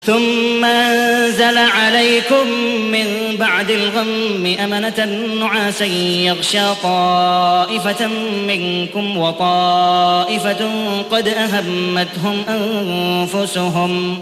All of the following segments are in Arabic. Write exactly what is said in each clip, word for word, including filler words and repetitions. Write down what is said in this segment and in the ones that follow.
ثم أنزل عليكم من بعد الغم أمنة نعاسا يغشى طائفة منكم وطائفة قد أهمتهم أنفسهم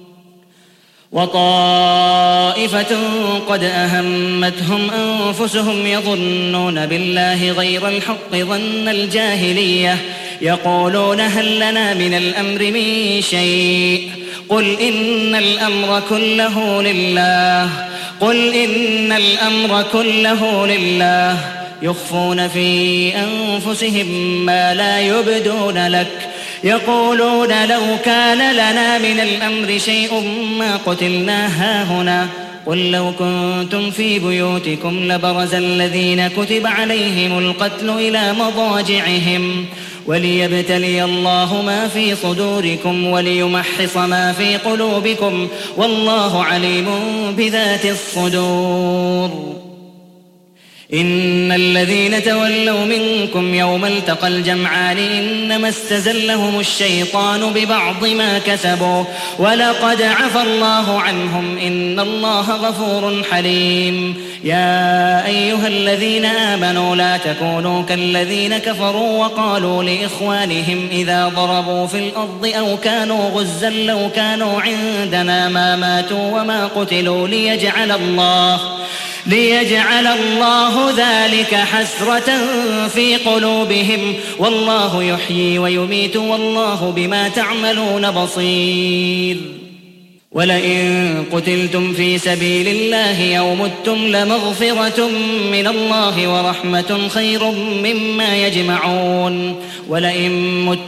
وطائفة قد أهمتهم أنفسهم يظنون بالله غير الحق ظن الجاهلية يقولون هل لنا من الأمر من شيء قل إن الأمر كله لله قل إن الأمر كله لله يخفون في أنفسهم ما لا يبدون لك يقولون لو كان لنا من الأمر شيء ما قتلنا هاهنا قل لو كنتم في بيوتكم لبرز الذين كتب عليهم القتل إلى مضاجعهم وليبتلي الله ما في صدوركم وليمحص ما في قلوبكم والله عليم بذات الصدور. إن الذين تولوا منكم يوم التقى الجمعان إنما استزلهم الشيطان ببعض ما كسبوا ولقد عفى الله عنهم إن الله غفور حليم. يا أيها الذين آمنوا لا تكونوا كالذين كفروا وقالوا لإخوانهم إذا ضربوا في الأرض أو كانوا غزا لو كانوا عندنا ما ماتوا وما قتلوا ليجعل الله ليجعل الله ذلك حسرة في قلوبهم والله يحيي ويميت والله بما تعملون بصير. ولئن قتلتم في سبيل الله أو متم لمغفرة من الله ورحمة خير مما يجمعون. ولئن